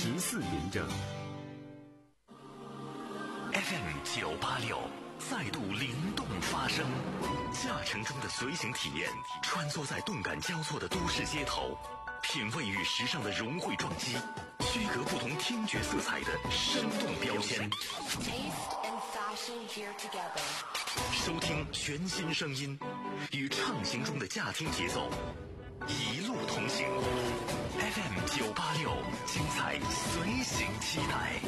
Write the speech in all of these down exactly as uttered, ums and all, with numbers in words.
题四临证。 F M 九八六再度灵动发声，驾乘中的随行体验，穿梭在动感交错的都市街头，品味与时尚的融汇撞击，区隔不同听觉色彩的生动标签。收听全新声音，与畅行中的驾听节奏，一路同行。F M 九八六，精彩随行期待。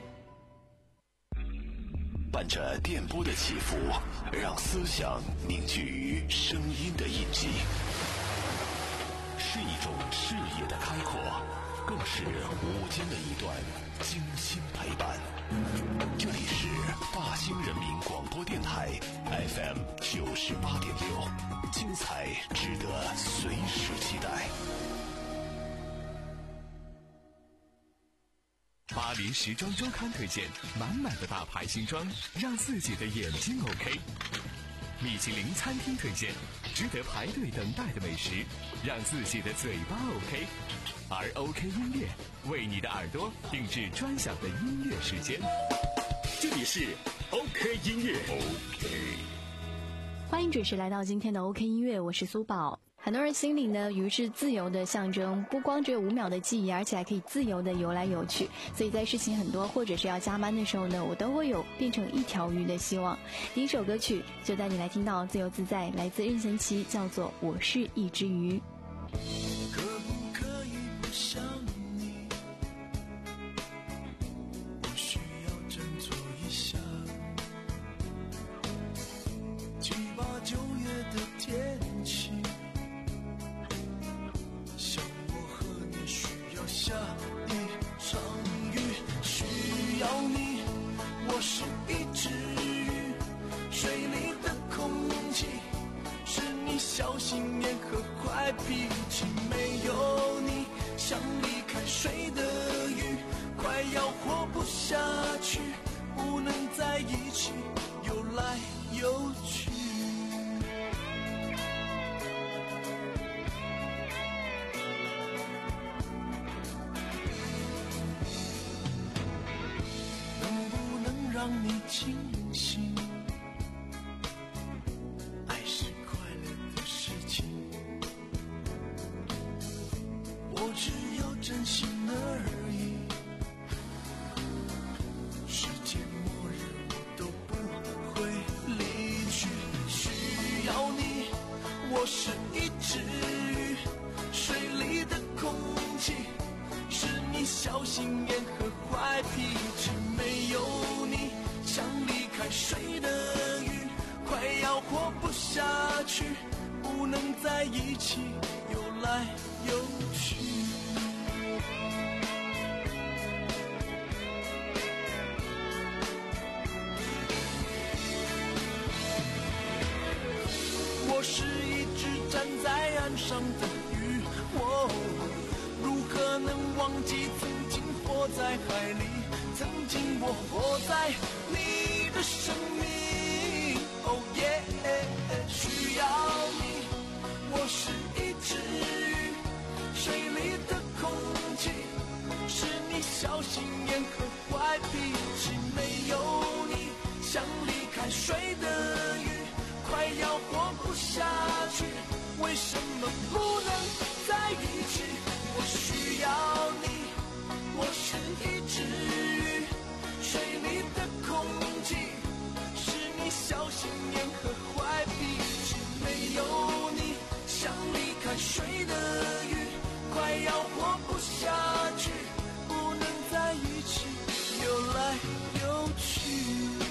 伴着电波的起伏，让思想凝聚于声音的印记，是一种视野的开阔，更是午间的一段精心陪伴。这里是大兴人民广播电台 F M 九十八点六，精彩值得随时期待。 巴黎时装周刊推荐满满的大牌新装，让自己的眼睛 OK。米其林餐厅推荐值得排队等待的美食，让自己的嘴巴 OK。而 OK 音乐为你的耳朵定制专享的音乐时间。这里是 OK 音乐 OK。 欢迎准时来到今天的 OK 音乐，我是苏宝。很多人心里呢，鱼是自由的象征，不光只有五秒的记忆，而且还可以自由的游来游去。所以在事情很多或者是要加班的时候呢，我都会有变成一条鱼的希望。第一首歌曲就带你来听到自由自在，来自任贤齐，叫做《我是一只鱼》。 可不可以不想你？不需要振作一下。七八九月的天气，下一场雨，需要你。我是一只鱼，水里的空气是你小心眼和坏脾气。没有你，像离开水的鱼，快要活不下去，不能在一起游来游去。让你清醒，爱是快乐的事情，我只有真心而已。世界末日我都不会离去，需要你。我是一只鱼，水里的空气是你小心眼和坏脾气。没有你，像离开水的鱼，快要活不下去，不能在一起游来游去。我是一只站在岸上的鱼，哦，如何能忘记曾经活在海里？曾经我活在你的生命，哦耶，需要你。我是一只鱼，水里的空气是你小心眼和坏脾气。没有你，像离开水的鱼，快要活不下去，为什么不能在一起？我需要你。我是一只鱼，水里的空气是你小心眼和坏脾气。没有你，像离开水的鱼，快要活不下去，不能在一起游来游去。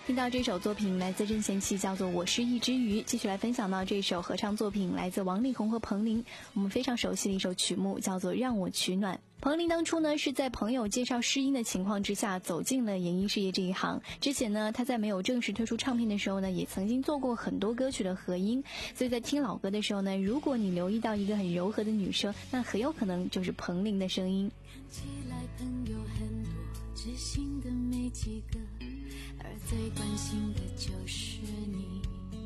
听到这首作品来自任贤齐，叫做《我是一只鱼》。继续来分享到这首合唱作品来自王力宏和彭羚，我们非常熟悉的一首曲目，叫做《让我取暖》。彭羚当初呢是在朋友介绍试音的情况之下走进了演艺事业这一行。之前呢她在没有正式推出唱片的时候呢，也曾经做过很多歌曲的合音，所以在听老歌的时候呢，如果你留意到一个很柔和的女声，那很有可能就是彭羚的声音。 看起来朋友很多，知心的没几个，而最关心的就是你。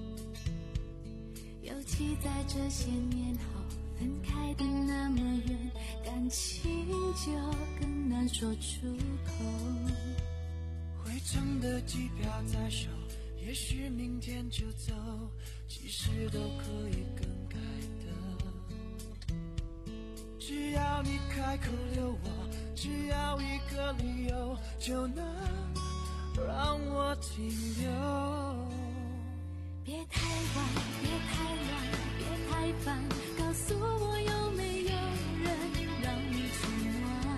尤其在这些年后，分开的那么远，感情就更难说出口。 回程的机票在手，也许明天就走，其实都可以更改的。只要你开口留我，只要一个理由，就能让我停留。 别太晚，别太乱，别太烦，告诉我有没有人让你取暖。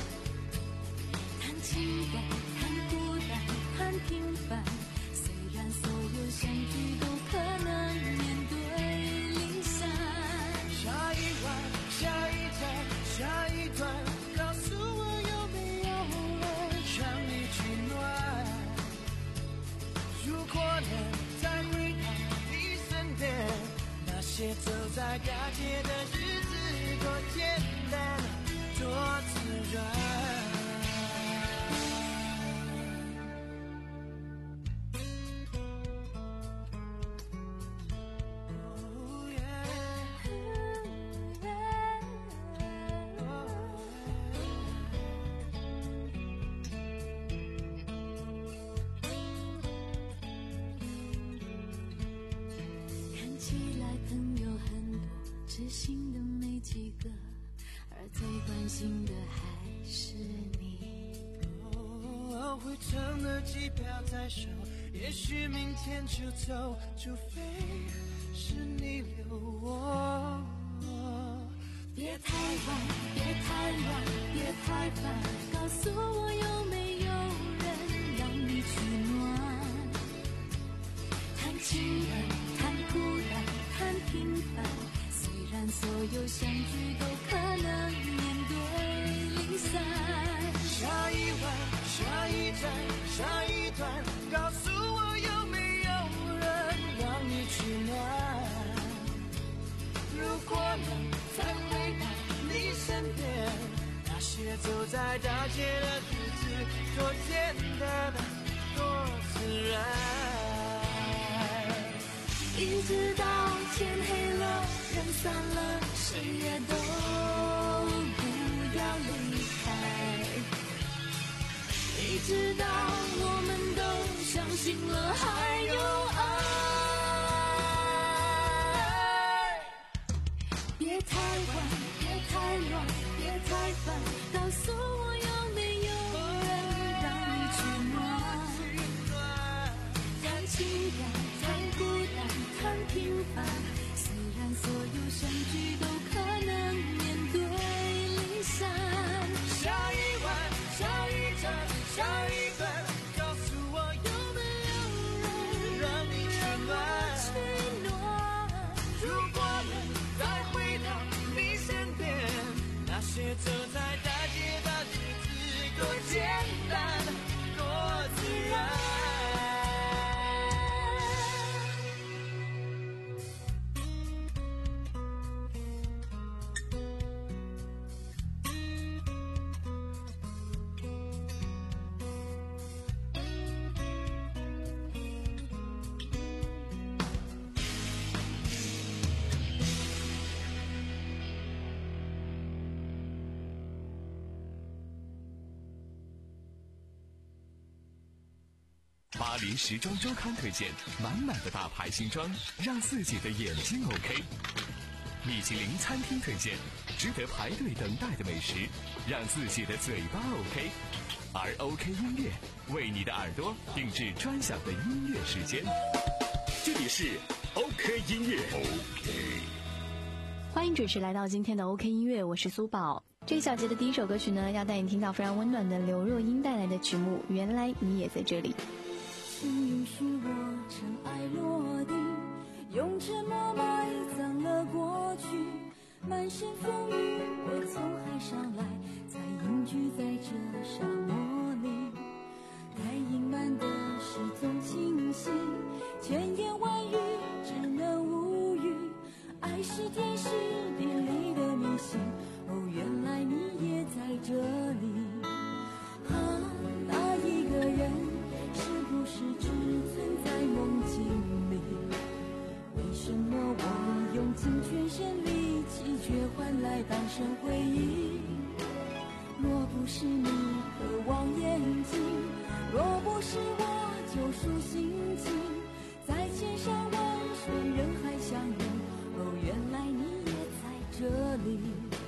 谈情感，谈孤单，谈平凡，虽然所有相聚都可能面对离散。 下一晚，下一站，下一段，告诉我有没有人让你取暖。如果能再回到你身边，那些走在大街的日子多简单，多自然。 知心的没几个，而最关心的还是你。 哦，回程的机票在手，也许明天就走，除非是你留我。 别太晚，别太乱，别太烦，告诉我有没有人让你取暖。谈情感，谈孤单，谈平凡，虽然所有相聚都可能面对离散。 下一晚，下一站，下一段，告诉我有没有人让你取暖。如果能再回到你身边，那些走在大街的日子多简单，多自然。 一直到天黑了，人散了，谁也都不要离开。一直到我们都相信了还有爱。别太晚，别太乱，别太烦，告诉我有没有人让你取暖。谈情感，谈孤单，谈平凡，虽然所有相聚都可能面对离散。 下一晚，下一站，下一段，告诉我有没有人让你取暖。如果能再回到你身边，那些走在大街的日子多简单，多自然。 巴黎时装周刊推荐满满的大牌新装，让自己的眼睛 OK。米其林餐厅推荐值得排队等待的美食，让自己的嘴巴 OK。而 OK 音乐为你的耳朵定制专享的音乐时间。 这里是 OK 音乐 OK。 欢迎准时来到今天的 OK 音乐，我是苏宝。这一小节的第一首歌曲呢，要带你听到非常温暖的刘若英带来的曲目《原来你也在这里》。 请允许我尘埃落定，用沉默埋葬了过去。满身风雨，我从海上来，才隐居在这沙漠里。该隐瞒的事总清晰，千言万语只能无语。爱是天时地利的迷信，哦，原来你也在这里。啊，那一个人是不是只存在梦境里？为什么我用尽全身力气，却换来半生回忆？若不是你渴望眼睛，若不是我救赎心情，在千山万水人海相遇，哦，原来你也在这里。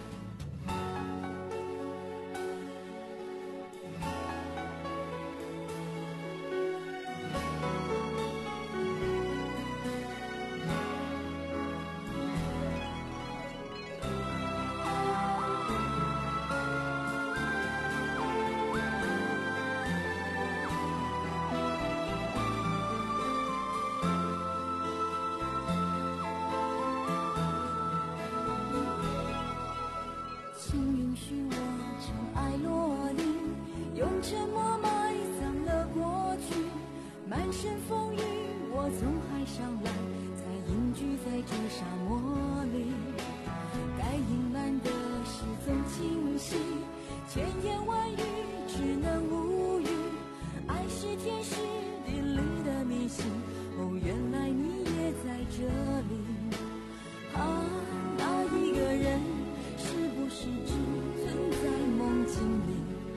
沉默埋葬了过去，满身风雨我从海上来，才隐居在这沙漠里。该隐瞒的事总清晰，千言万语只能无语。爱是天时地利的迷信，哦，原来你也在这里。啊，那一个人是不是只存在梦境里？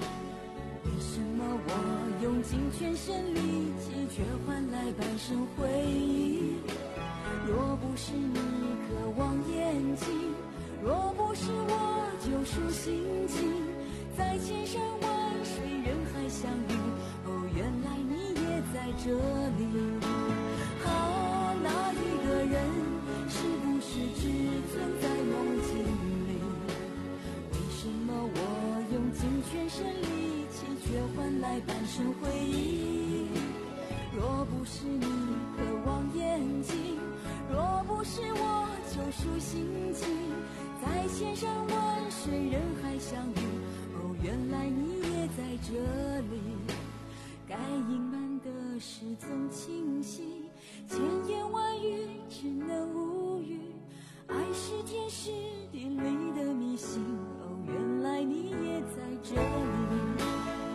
我用尽全身力气，却换来半生回忆。若不是你渴望眼睛，若不是我救赎心情，在千山万水人海相遇，哦，原来你也在这里。啊，那一个人是不是只存在梦境里？为什么我用尽全身力却换来半生回忆？若不是你渴望眼睛，若不是我救赎心情，在千山万水人海相遇，哦，原来你也在这里。该隐瞒的事总清晰，千言万语只能无语。爱是天时地利的迷信，哦，原来你也在这里。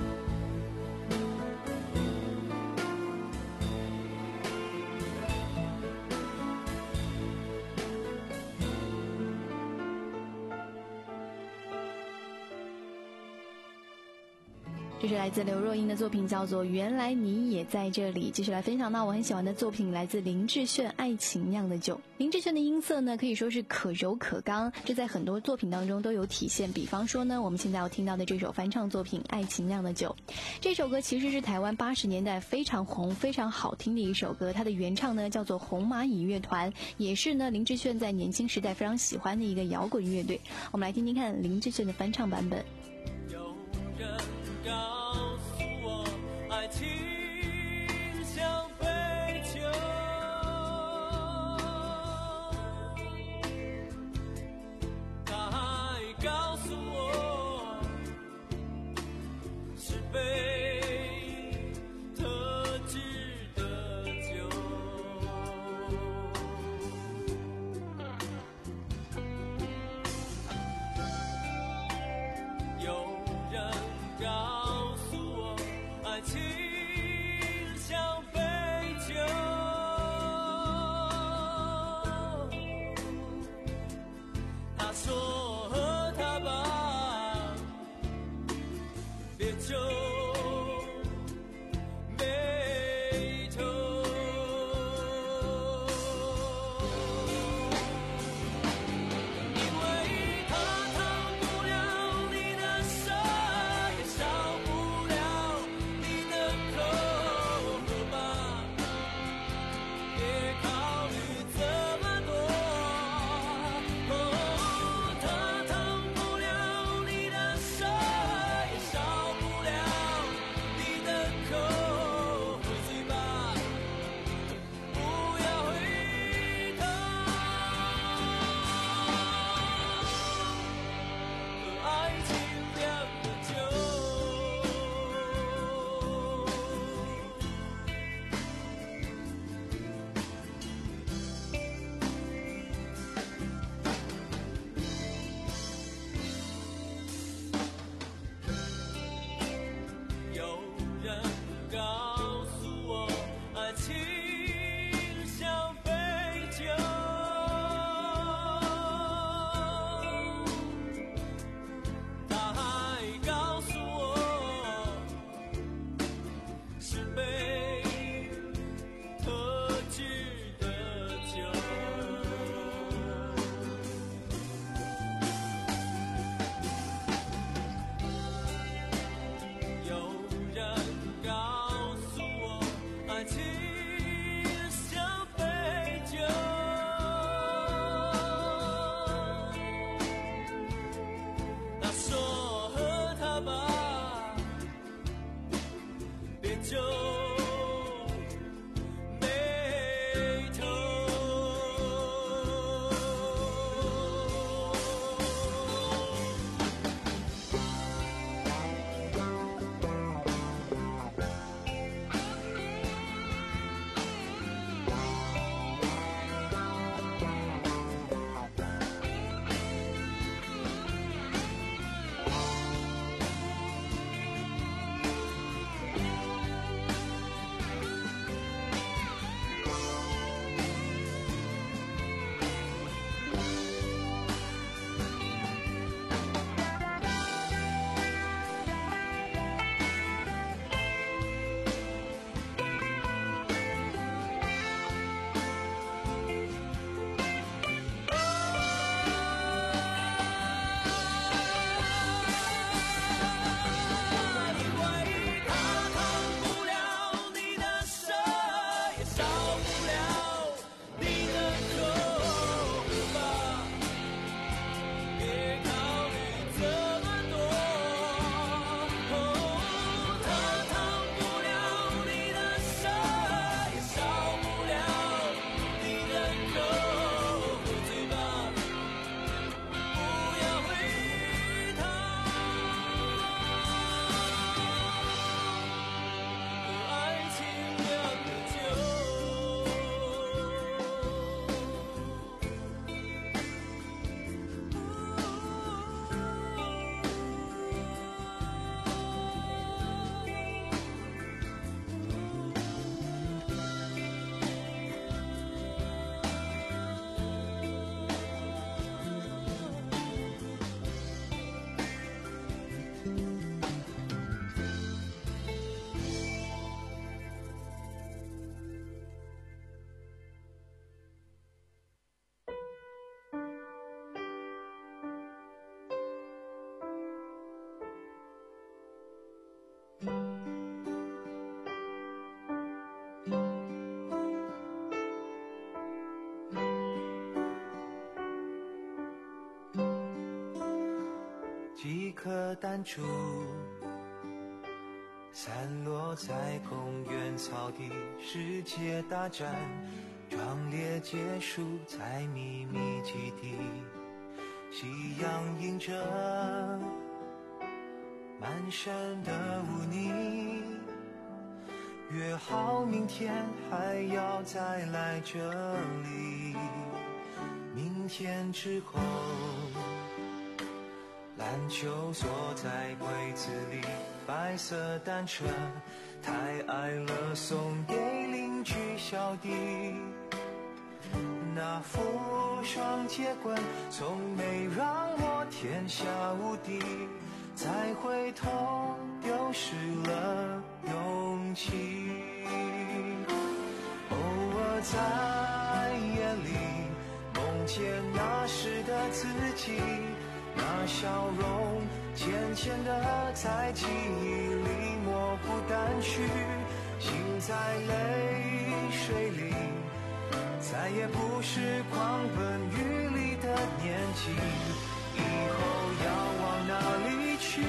这是来自刘若英的作品，叫做《原来你也在这里》。继续来分享到我很喜欢的作品，来自林志炫《爱情酿的酒》。林志炫的音色呢，可以说是可柔可刚，这在很多作品当中都有体现。比方说呢，我们现在要听到的这首翻唱作品《爱情酿的酒》，这首歌其实是台湾八十年代非常红、非常好听的一首歌。它的原唱呢叫做红蚂蚁乐团，也是呢林志炫在年轻时代非常喜欢的一个摇滚乐队。我们来听听看林志炫的翻唱版本。 有人告诉我，爱情像飞球，他还告诉我，是被特制的酒。 头。 几颗弹珠散落在公园草地，世界大战壮烈结束在秘密基地，夕阳映着满身的污泥，约好明天还要再来这里，明天之后篮球锁在柜子里，白色单车太矮了，送给邻居小弟。那副双截棍从没让我天下无敌，再回头丢失了勇气。偶尔在夜里梦见那时的自己，那笑容渐渐地在记忆里模糊淡去，心在泪水里，再也不是狂奔雨里的年纪，以后要往哪里去？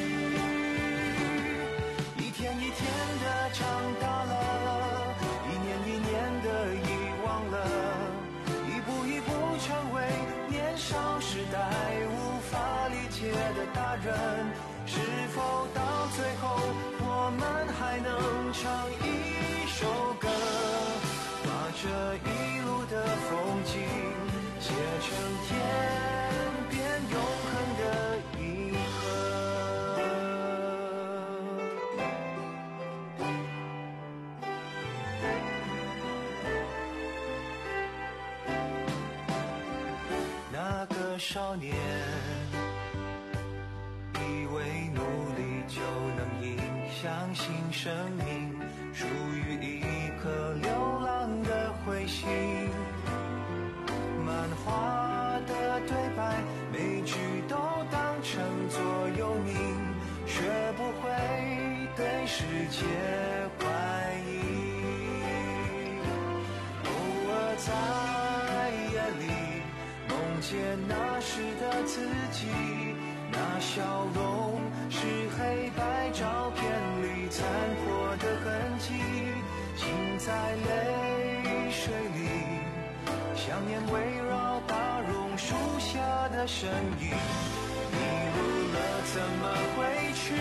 一天一天的长大了，一年一年的遗忘了，一步一步成为年少时代无法理解的大人，是否到最后我们还能唱一首歌，把这一路的风景写成天边永恒的银河。那个少年以为努力就能赢，相信生命属于一颗流浪的彗星，漫画的对白每句都当成座右铭，学不会对世界怀疑。偶尔在夜里梦见那时的自己，那笑容是黑白照片里残破的痕迹，心在泪水围绕大榕树下的身影，迷路了怎么回去？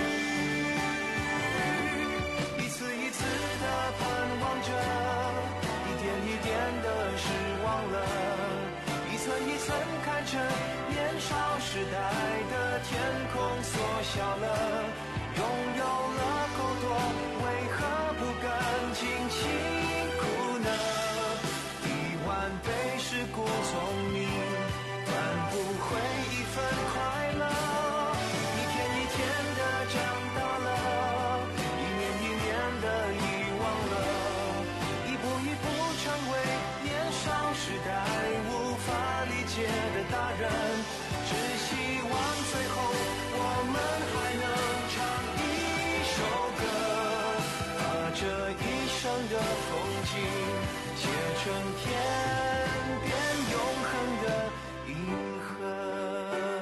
一次一次的盼望着，一点一点的失望了，一寸一寸看着年少时代的天空缩小了，拥有了够多，为何不敢尽情哭呢？一万倍是故聪明，换不回一份快乐。一天一天的长大了，一年一年的遗忘了，一步一步成为年少时代无法理解的大人。只希望最后我们还能唱一首歌，把这一生的风景写成天边永恒的银河。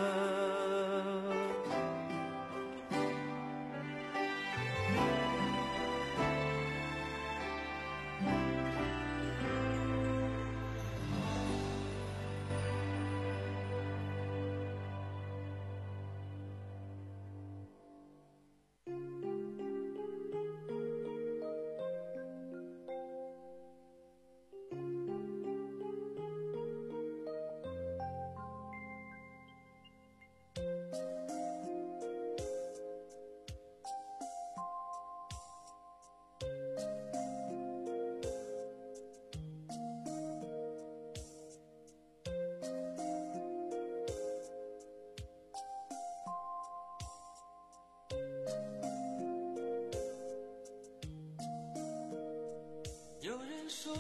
有人说，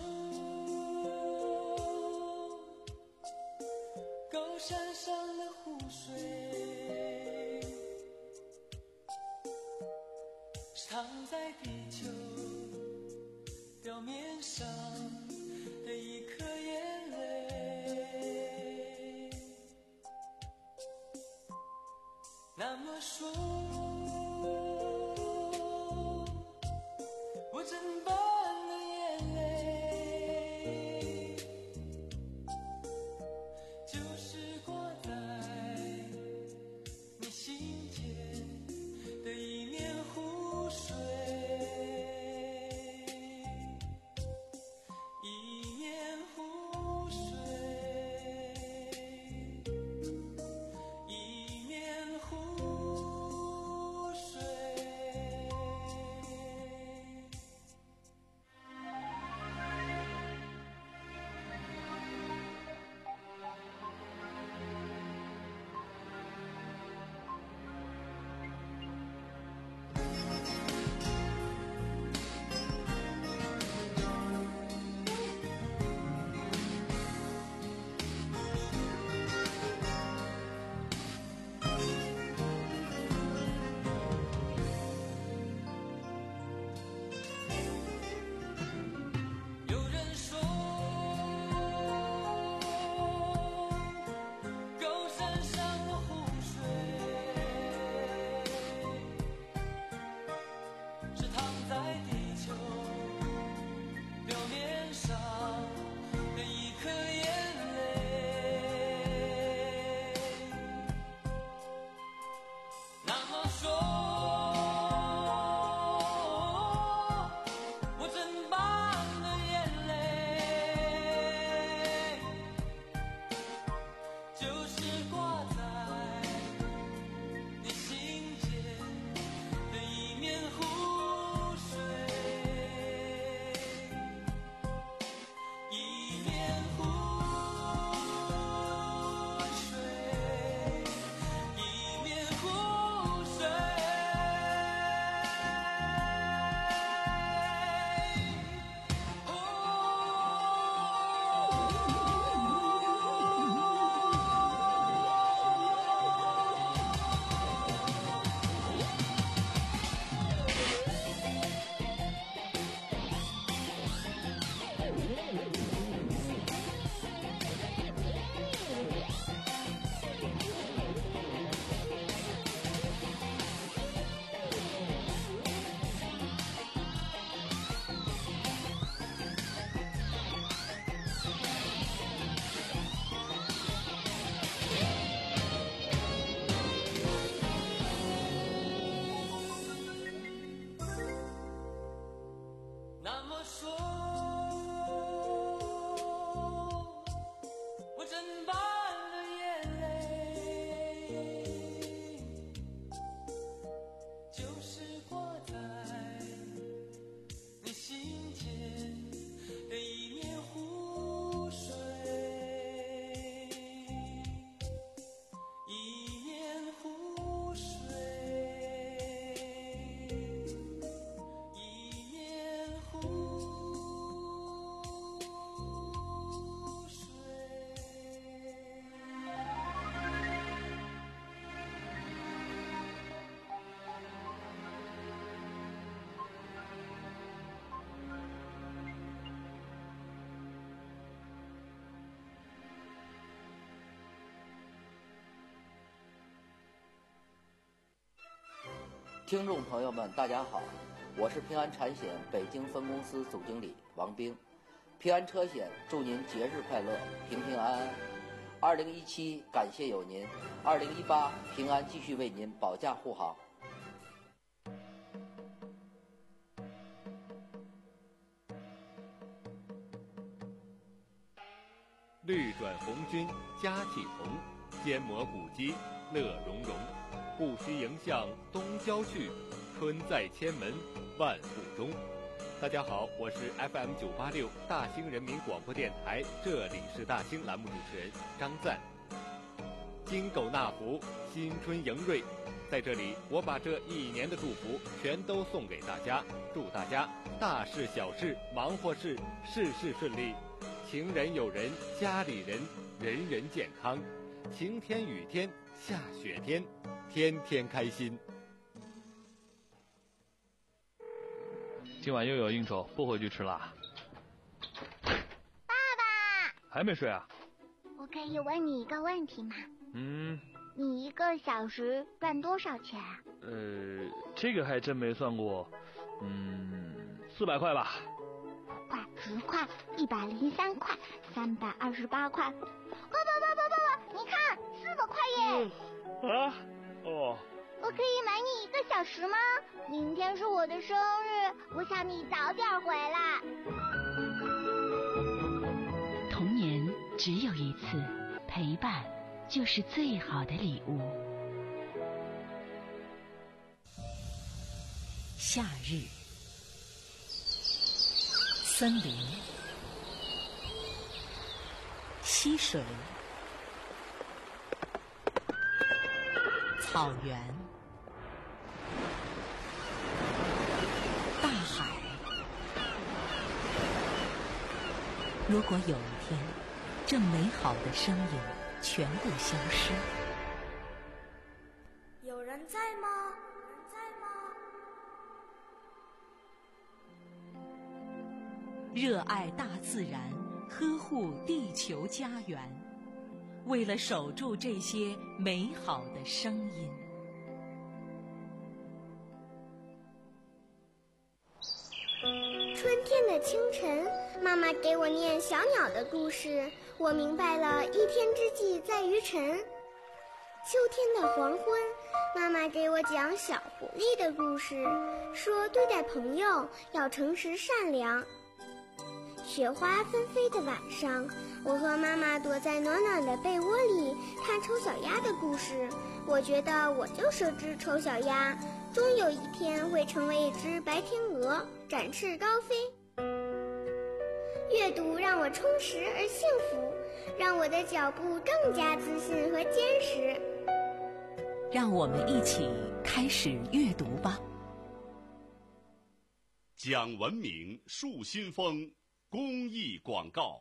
高山上的湖水是躺在地球表面上的一颗眼泪。那么说，我真把听众朋友们，大家好，我是平安产险北京分公司总经理王兵。平安车险祝您节日快乐，平平安安。二零一七感谢有您，二零一八平安继续为您保驾护航。 绿转红军佳气红，坚磨古肌乐融融。不须迎向东郊去，春在千门万户中。大家好，我是 F M 九八六大兴人民广播电台，这里是大兴栏目主持人张赞。金狗纳福，新春迎瑞，在这里我把这一年的祝福全都送给大家，祝大家大事小事忙活事事事顺利，情人友人家里人人人健康，晴天雨天下雪天，天天开心。 今晚又有应酬，不回去吃啦。 爸爸， 还没睡啊？ 我可以问你一个问题吗？ 嗯。 你一个小时赚多少钱啊？ 呃，这个还真没算过。嗯，四百块吧。 块、十块、一百零三块、三百二十八块。爸爸爸爸爸爸，你看，四百块耶！ 嗯、啊？哦。 我可以买你一个小时吗？明天是我的生日，我想你早点回来。 童年只有一次，陪伴就是最好的礼物。夏日，森林，溪水，草原，大海。如果有一天，这美好的声音全部消失， 有人在吗？有人在吗？ 热爱大自然，呵护地球家园，为了守住这些美好的声音。 春天的清晨，妈妈给我念小鸟的故事，我明白了一天之计在于晨。秋天的黄昏，妈妈给我讲小狐狸的故事，说对待朋友要诚实善良。雪花纷飞的晚上，我和妈妈躲在暖暖的被窝里看丑小鸭的故事，我觉得我就是只丑小鸭，终有一天会成为一只白天鹅，展翅高飞。阅读让我充实而幸福，让我的脚步更加自信和坚实。 让我们一起开始阅读吧。 讲文明树新风公益广告。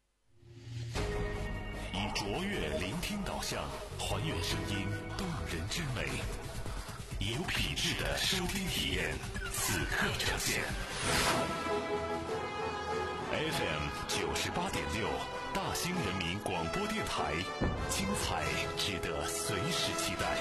以卓越聆听导向，还原声音动人之美，有品质的收听体验，此刻呈现。F M 九十八点六，大兴人民广播电台，精彩值得随时期待。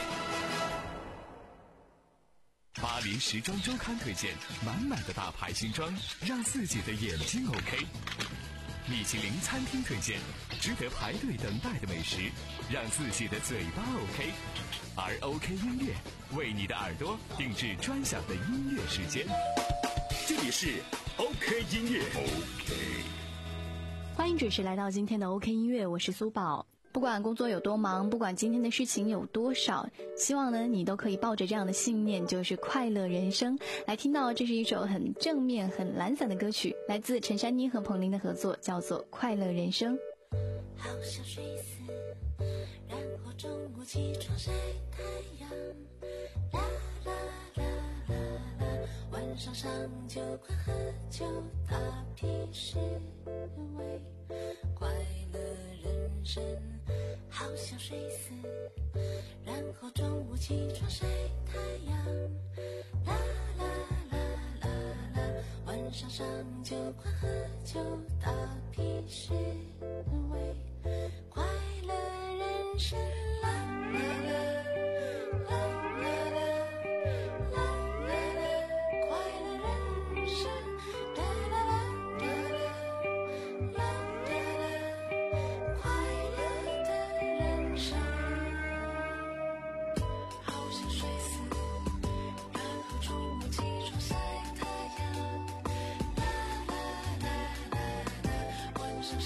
巴黎时装周刊推荐满满的大牌新装，让自己的眼睛 OK。米其林餐厅推荐值得排队等待的美食，让自己的嘴巴 OK。而 OK 音乐为你的耳朵定制专享的音乐时间。 这里是 OK 音乐。OK， 欢迎准时来到今天的 OK 音乐，我是苏宝。不管工作有多忙，不管今天的事情有多少，希望呢你都可以抱着这样的信念，就是快乐人生。来听到这是一首很正面很懒散的歌曲，来自陈珊妮和彭羚的合作，叫做快乐人生。 好想睡死，然后中午起床晒太阳，啦啦啦啦啦，晚上上酒馆喝酒打屁事味，快乐人生。好想睡死，然后中午起床晒太阳，啦啦啦啦啦，晚上上酒馆喝酒打屁事味，快乐人生啦啦啦啦啦啦啦。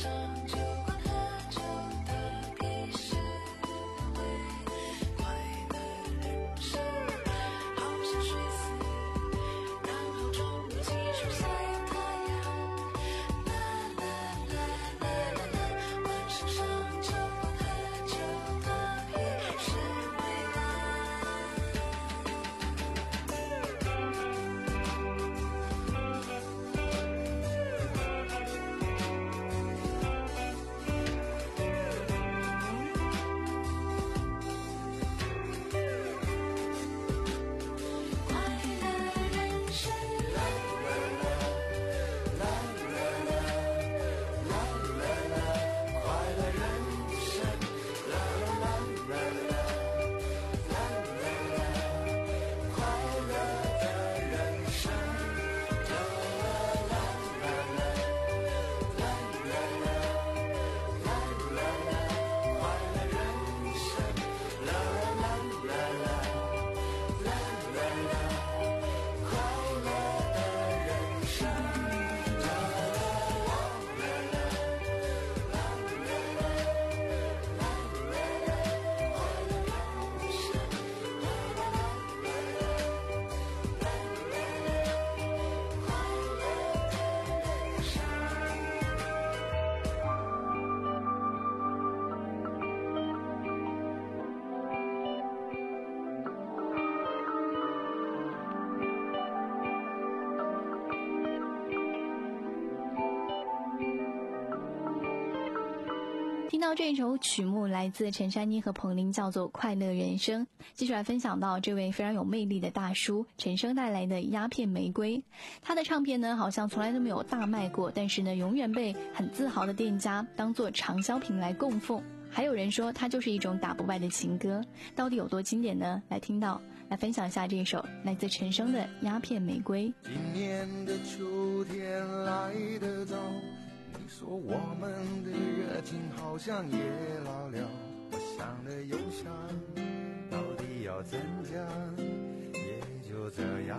听到这首曲目来自陈珊妮和彭羚，叫做《快乐人生》。继续来分享到这位非常有魅力的大叔陈升带来的《鸦片玫瑰》。他的唱片呢好像从来都没有大卖过，但是呢永远被很自豪的店家当作畅销品来供奉。还有人说它就是一种打不败的情歌，到底有多经典呢？来听到来分享一下这首来自陈升的《鸦片玫瑰》。 今年的秋天来得早，你说我们的热情好像也老了，我想了又想，到底要怎讲，也就这样，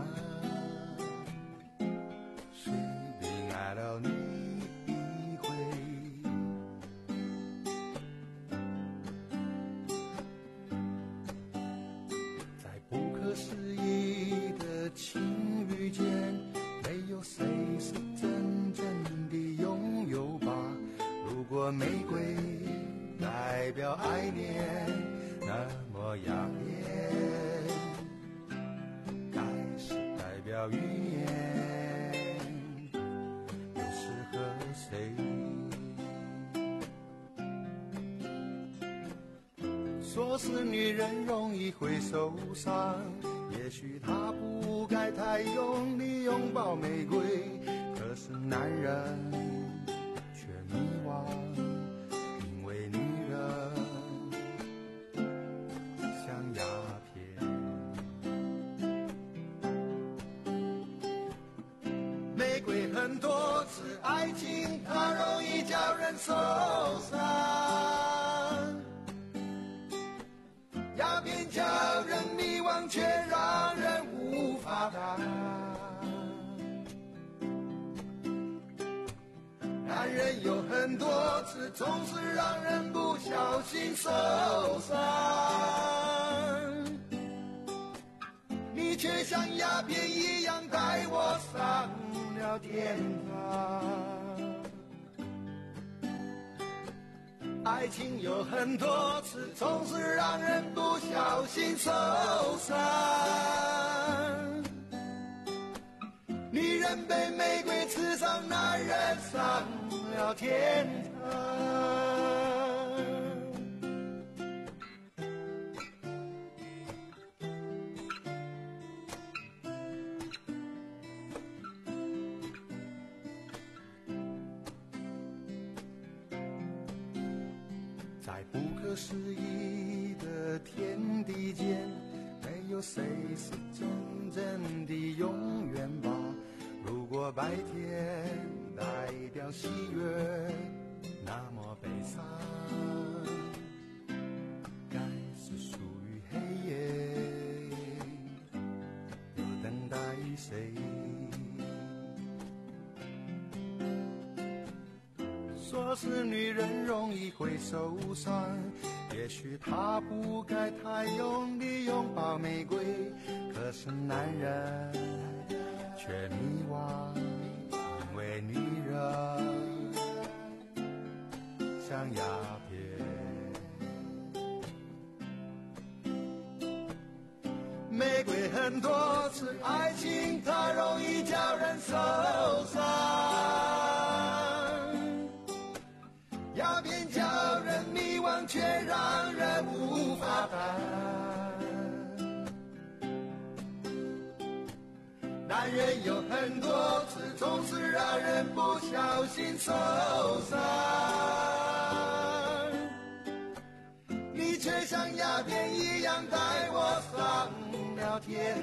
随便爱了你一回。在不可思议的情遇间，没有谁是真正的拥有吧。如果玫瑰代表爱恋那么耀眼，该是代表语言，又适合谁？说是女人容易会受伤，也许她不该太用力拥抱玫瑰，可是男人却迷惘，因为女人像鸦片。玫瑰很多次，爱情它容易叫人受伤，鸦片叫人迷惘，却让人无法答案。男人有很多次，总是让人不小心受伤，你却像鸦片一样带我上了天堂。爱情有很多次，总是让人不小心受伤，女人被玫瑰刺伤，男人上了天堂。在不可思议的天地间，没有谁是真正的永远吧。如果白天代表喜悦，那么悲伤该是属于黑夜，又等待谁？ 说是女人容易会受伤，也许她不该太用力拥抱玫瑰，可是男人却迷惘，因为女人像鸦片。玫瑰很多次，爱情它容易叫人受伤，鸦片叫人迷惘，却让人无法担。男人有很多次，总是让人不小心受伤，你却像鸦片一样带我上了天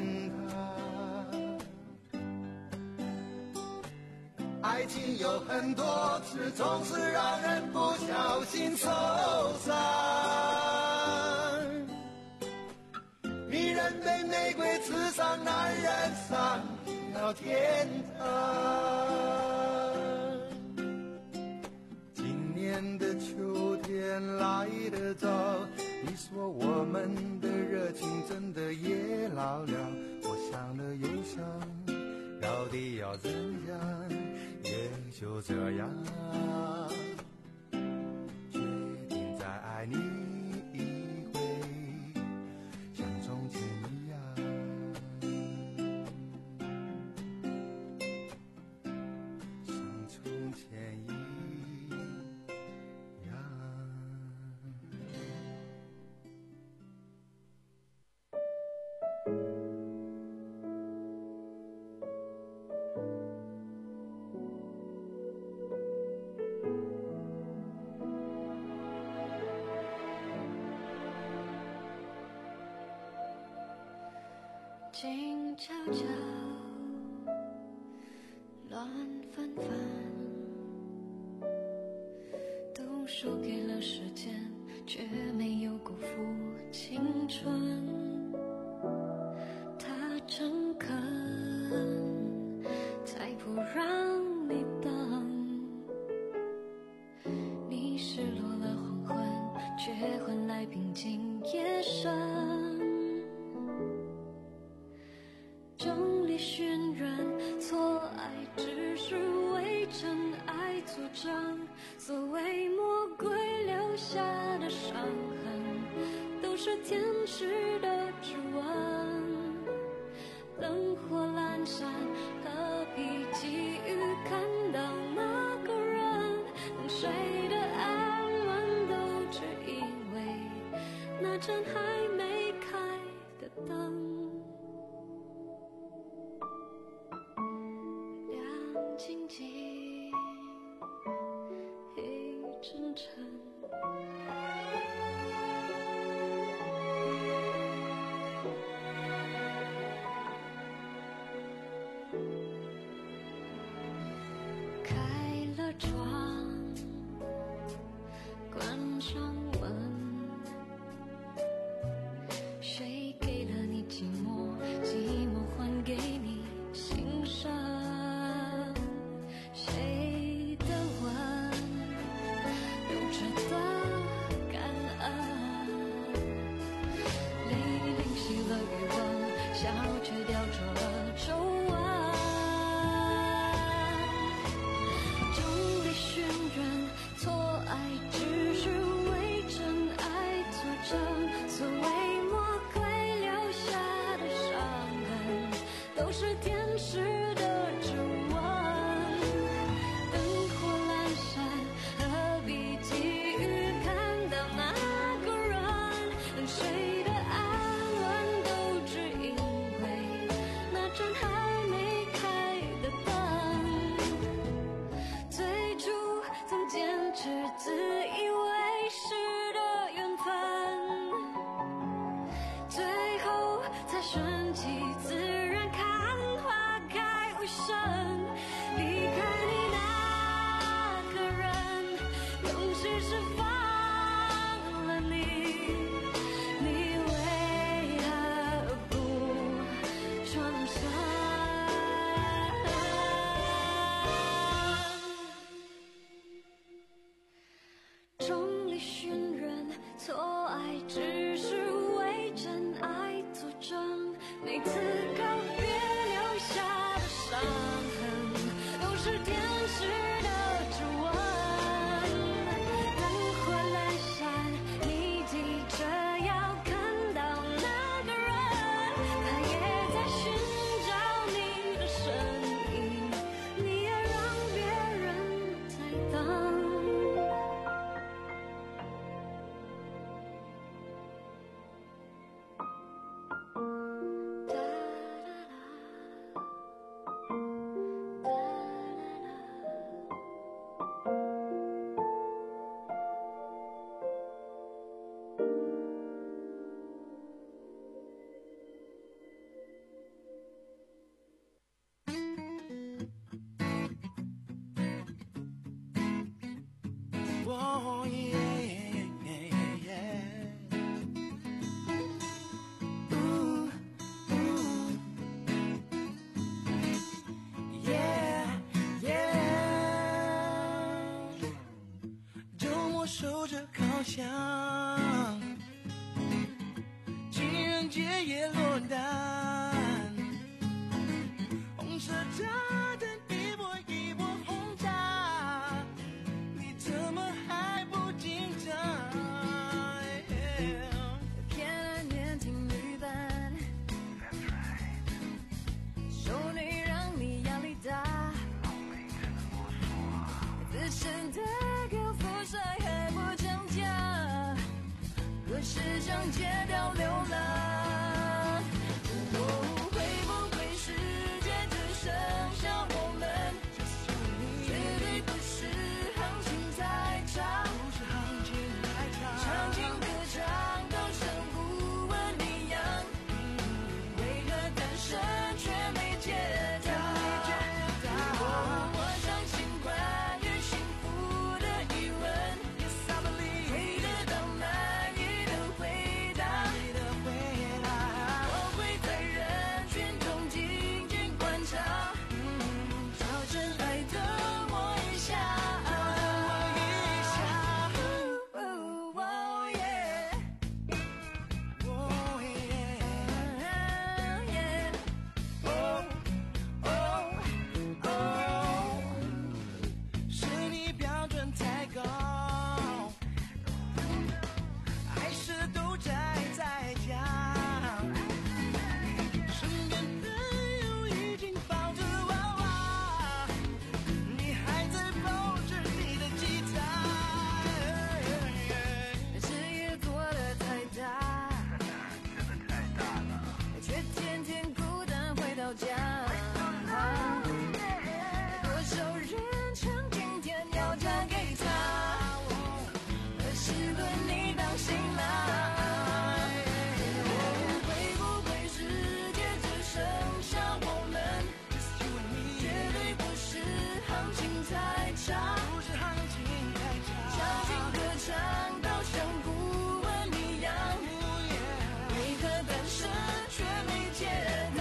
堂。爱情有很多次，总是让人不小心受伤，女人被玫瑰刺伤，男人上了天堂。今年的秋天来得早，你说我们的热情真的也老了，我想了又想，到底要怎样，也就这样，决定再爱你一回，像从前一样，像从前一样。 静悄悄，乱纷纷，都输给了时间，却没有辜负青春。他诚恳，才不让你等。你失落了黄昏，却换来平静夜深。众里寻人，错爱只是为真爱作证。所谓魔鬼留下的伤痕，都是天使的指纹。灯火阑珊，何必急于看到那个人？等谁的安稳，都只因为那盏还没开的灯。静静，黑沉沉。开了窗，关上门，谁给了你寂寞？寂寞还给你心声。谁的吻留着的感恩，泪淋熄了余温，笑却雕琢了皱纹。众里寻人，错爱只是为真爱作证。所谓魔鬼留下的伤痕，都是天使的指纹。谁的安稳，都只因为那盏还没开的灯。最初曾坚持，自以为是的缘分，最后才顺其自然，看花开无声。离开你那个人，勇气是放了你。 Oh yeah, yeah, yeah. Ooh, ooh. Yeah, yeah. 周末守着烤箱，情人节也落单，红色炸弹一波一波轰炸，你怎么还不紧张？ 偏爱年轻女伴，受累让你压力大，自身的高富帅还不涨价，可是想戒掉流浪。哦，会不会世界只剩下我们？绝对不是行情太差，唱情歌唱到生不问一样，为何单身却没戒掉？我相信关于幸福的疑问，会得到满意的回答。我会在人群中静静观察，找真爱的我一下。哦哦耶，哦耶，哦哦哦，是你标准太高，还是都宅在家？身边朋友已经抱着娃娃，你还在抱着你的吉他。 事业做得太大，却天天孤单回到家。多少人称今天要嫁给他，可是轮你当新郎。会不会世界只剩下我们？绝对不是行情太差，唱情歌唱到像不问一样，为何单身却没戒到？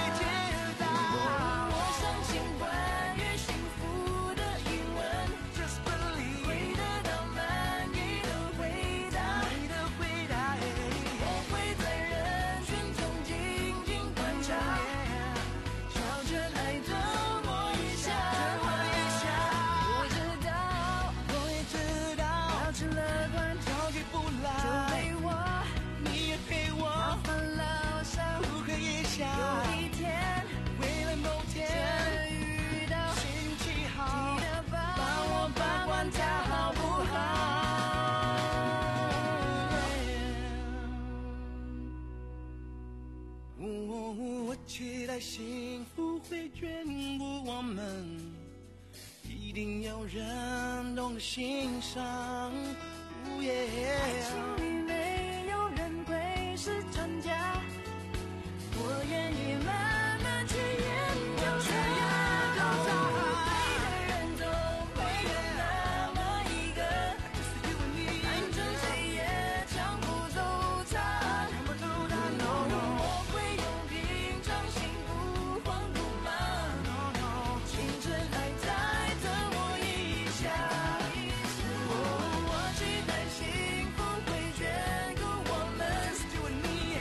我相信关于幸福的疑问，会得到满意的回答。我会在人群中静静观察，朝着爱的我一下。我知道， 我也知道， 保持乐观， 着急不就来， 陪我你也陪我， 到烦恼上。 不可以想， 有一天未来某天真遇到， 运气好， 记得帮帮我我把关它好不好？哦，我期待幸福会眷顾我们，一定要人懂得欣赏。哦耶！ 爱情里没有人会是专家，我愿意慢慢去研究它。对的人总会有那么一个，反正谁也抢不走它。我会用平常心不慌不忙，青春还在等我一下。我期待幸福会眷顾我们，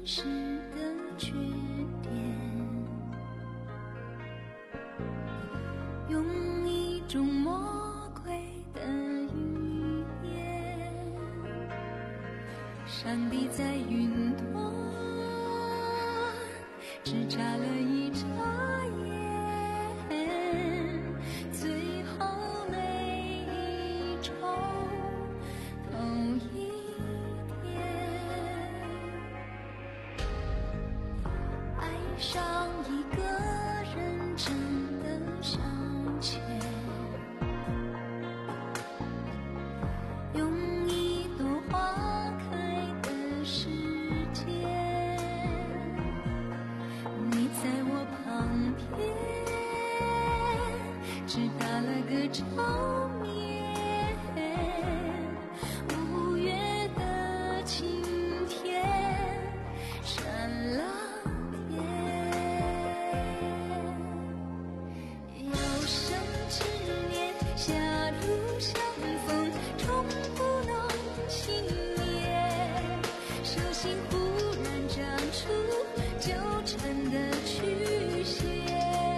实的缺点，用一种魔鬼的语言，上帝在云端只眨了一眨眼，最后每一周都一爱上一个人真的尚浅，用一朵花开的时间，你在我旁边只打了个照面，五月的晴天闪了有生之年，狭路相逢，终不能幸免。手心忽然长出纠缠的曲线，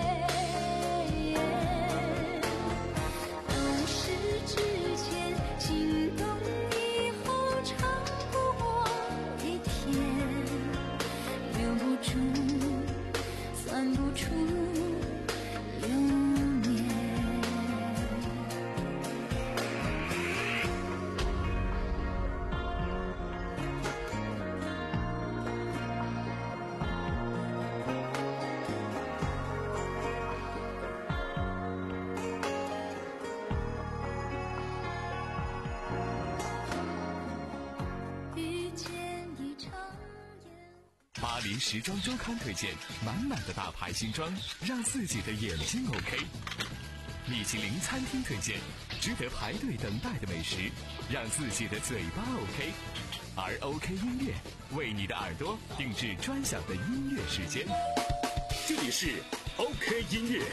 懂事之前，心动以后，长不过一天，留不住，算不出流年。遇见一场巴黎时装周刊推荐满满的大牌新装，让自己的眼睛 OK。米其林餐厅推荐值得排队等待的美食，让自己的嘴巴 OK。而 OK 音乐为你的耳朵定制专享的音乐时间。 这里是 OK 音乐。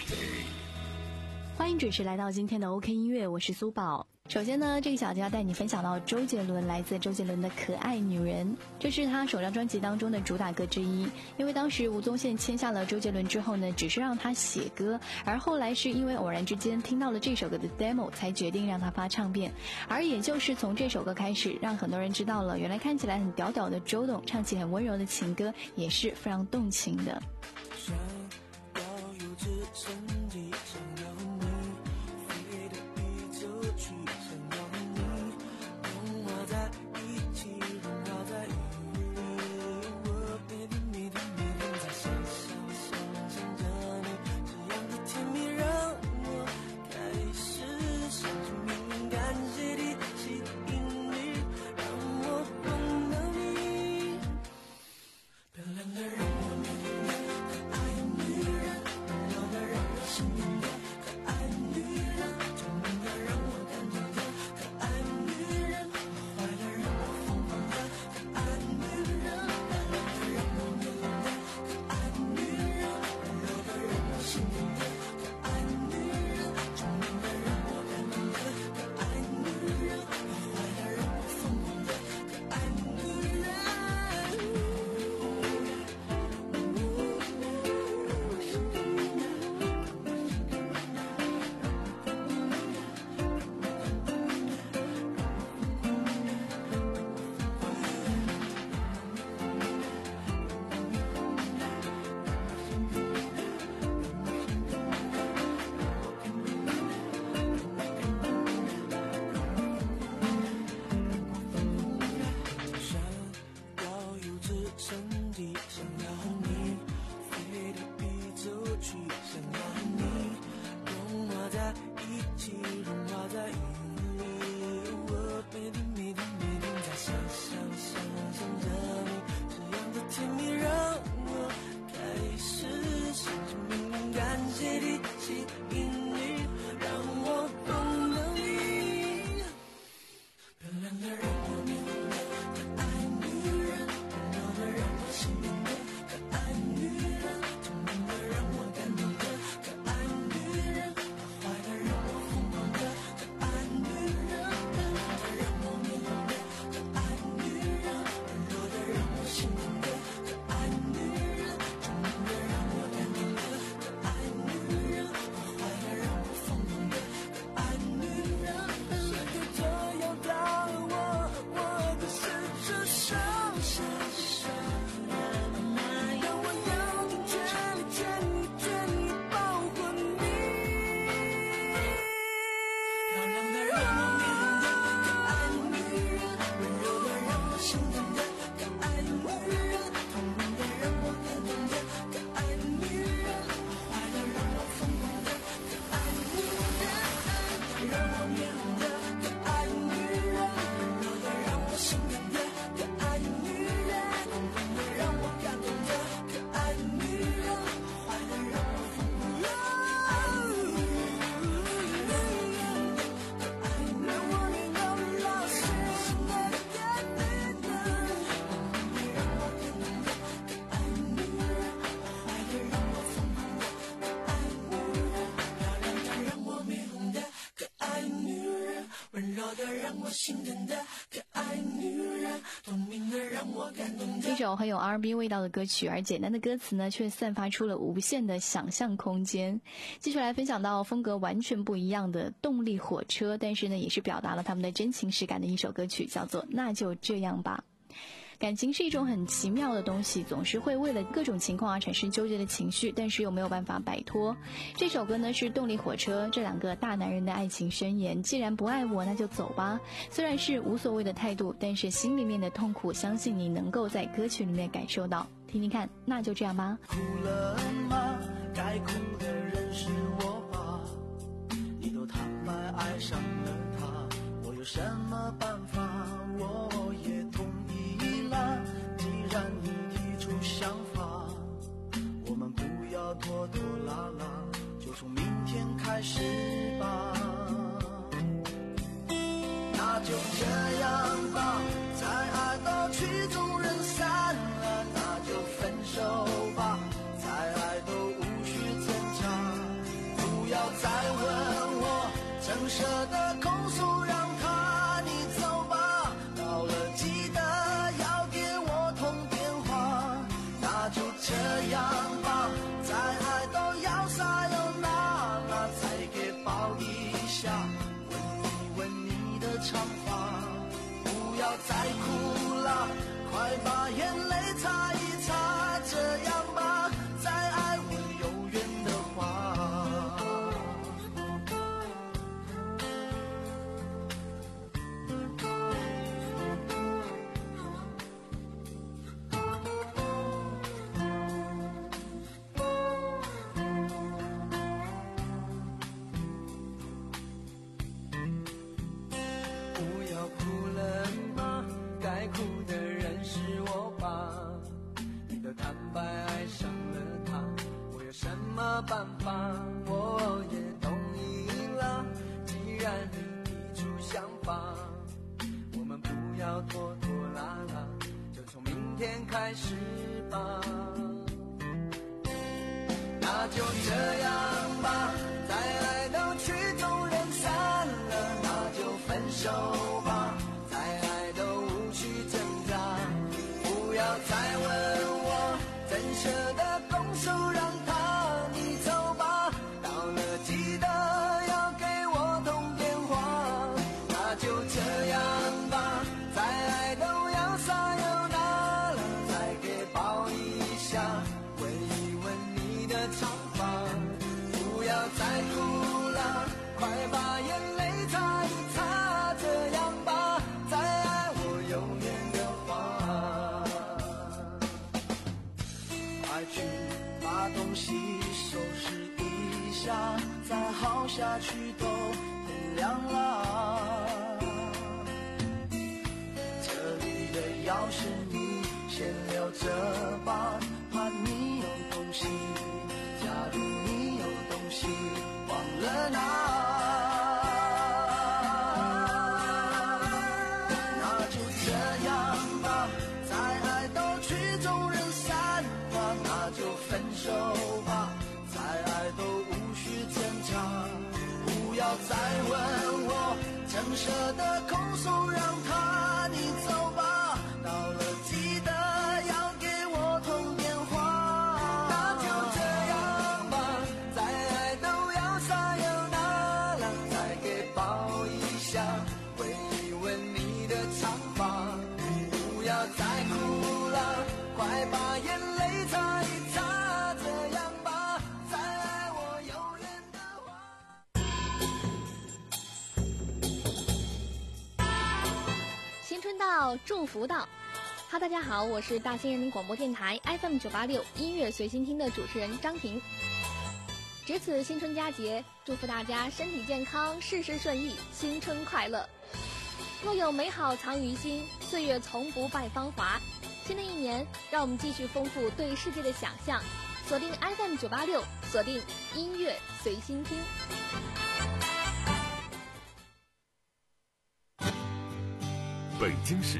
欢迎准时来到今天的 OK 音乐，我是苏宝。首先呢，这个小节要带你分享到周杰伦，来自周杰伦的《可爱女人》，这是他首张专辑当中的主打歌之一。因为当时吴宗宪签下了周杰伦之后呢，只是让他写歌，而后来是因为偶然之间听到了这首歌的 demo， 才决定让他发唱片。而也就是从这首歌开始，让很多人知道了，原来看起来很屌屌的周董，唱起很温柔的情歌，也是非常动情的。 想要有直升机，想要你飞到宇宙去，想要你融化在一起，融化在雨里。我每天每天每天在想想想想着你，这样的甜蜜让我开始想起敏感血的吸引力，让我碰到你。漂亮的让我爱女人，漂亮的让我让我心疼的可爱女人，聪明的让我感动的。 一首很有 R and B 味道的歌曲，而简单的歌词呢，却散发出了无限的想象空间。继续来分享到风格完全不一样的动力火车，但是呢，也是表达了他们的真情实感的一首歌曲，叫做《那就这样吧》。感情是一种很奇妙的东西，总是会为了各种情况而产生纠结的情绪，但是又没有办法摆脱。这首歌呢是动力火车这两个大男人的爱情宣言，既然不爱我那就走吧。虽然是无所谓的态度，但是心里面的痛苦相信你能够在歌曲里面感受到。听听看，那就这样吧。 哭了吗？该哭的人是我吧，你都坦白爱上了他，我有什么办法？我也同意了，既然你提出想法，我们不要拖拖拉拉，就从明天开始吧。那就这样吧，再爱到曲终人散了，那就分手吧，再爱都无需挣扎，不要再问我，真舍得控诉让他你走吧，到了记得要给我通电话。那就这样吧，再爱都要撒又那那再给抱一下，吻一吻你的长发，不要再哭了，快把眼泪擦一擦，这样吧，再爱我有缘的话。不要哭了吗？该哭的人是我吧，你的坦白爱上了他，我有什么办法？我也同意了，既然你提出想法，我们不要拖拖拉拉，就从明天开始吧。那就这样吧，再爱都曲终人散了，那就分手吧，再爱都无需挣扎，不要再问我，真舍得拱手让他你走吧，到了记得要给我通电话。那就这样吧，再爱都要撒又那了，再给抱一下，吻一吻你的长发，不要再哭了，快把眼泪擦一擦，这样吧，再爱我永远的话。快去把东西收拾一下，再耗下去都天亮了。这里的钥匙你先留着吧，怕你有东西，假如你有东西忘了拿，那就这样吧，再爱都曲终人散吧，那就分手吧，再爱都无需挣扎，不要再问我，真舍得控诉让他你走吧，到了记得要给我通电话。那就这样吧，再爱都要撒又那了，再给抱一下，吻一吻你的长发，不要再哭了，快把眼泪擦一擦，这样吧，再爱我有缘的话。 新春到，祝福到。哈，大家好，我是大兴人民广播电台 F M 九八六音乐随心听的主持人张婷。值此新春佳节，祝福大家身体健康，事事顺意，新春快乐。若有美好藏于心，岁月从不败芳华。新的一年，让我们继续丰富对世界的想象，锁定 F M 九八六，锁定音乐随心听。 北京市